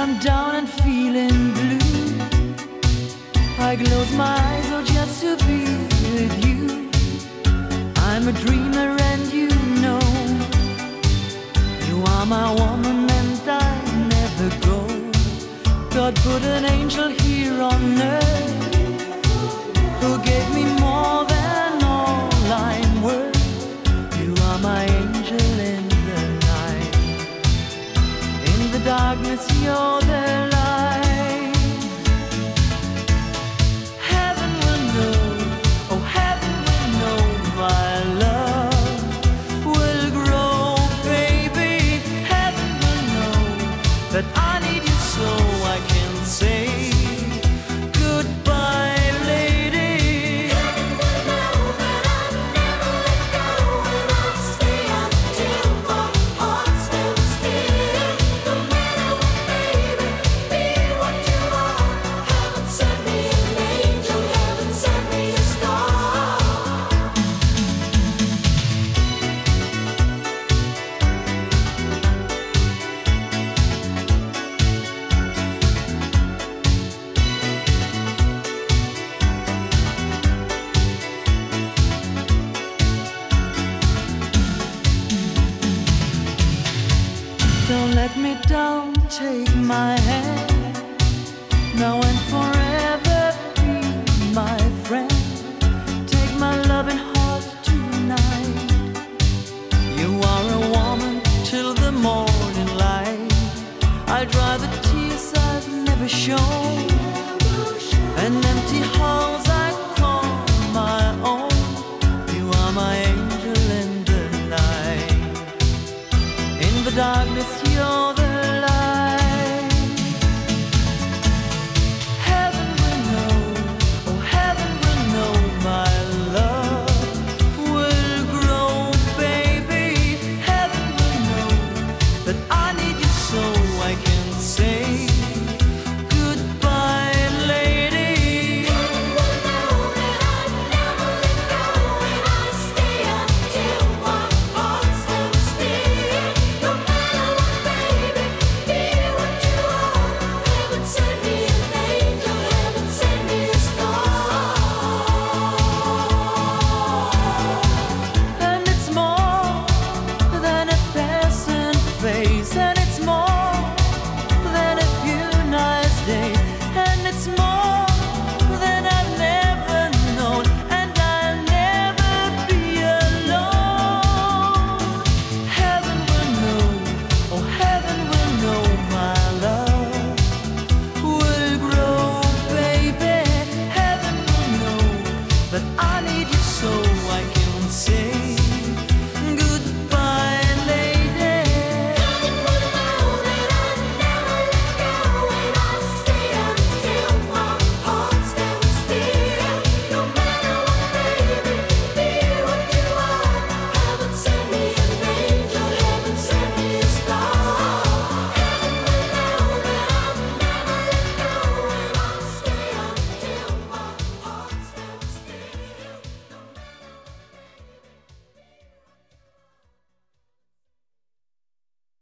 I'm down and feeling blue, I close my eyes, oh, just to be with you. I'm a dreamer and you know, you are my woman and I never go. God put an angel here on earth who gave me more than all I'm worth. You are my angel in the night, in the darkness you're the light. Heaven will know, oh heaven will know, my love will grow, baby. Heaven will know that I need you so I can say goodbye, lady. Heaven will know that I'll never let go, and I'll stay until my heart stands still. No matter what, baby, be what you are. Heaven sent me an angel, heaven sent me a star. Don't let me down, take my hand, now and forever be my friend. Take my loving heart tonight. You are a woman till the morning light. I'll dry the tears I've never shown.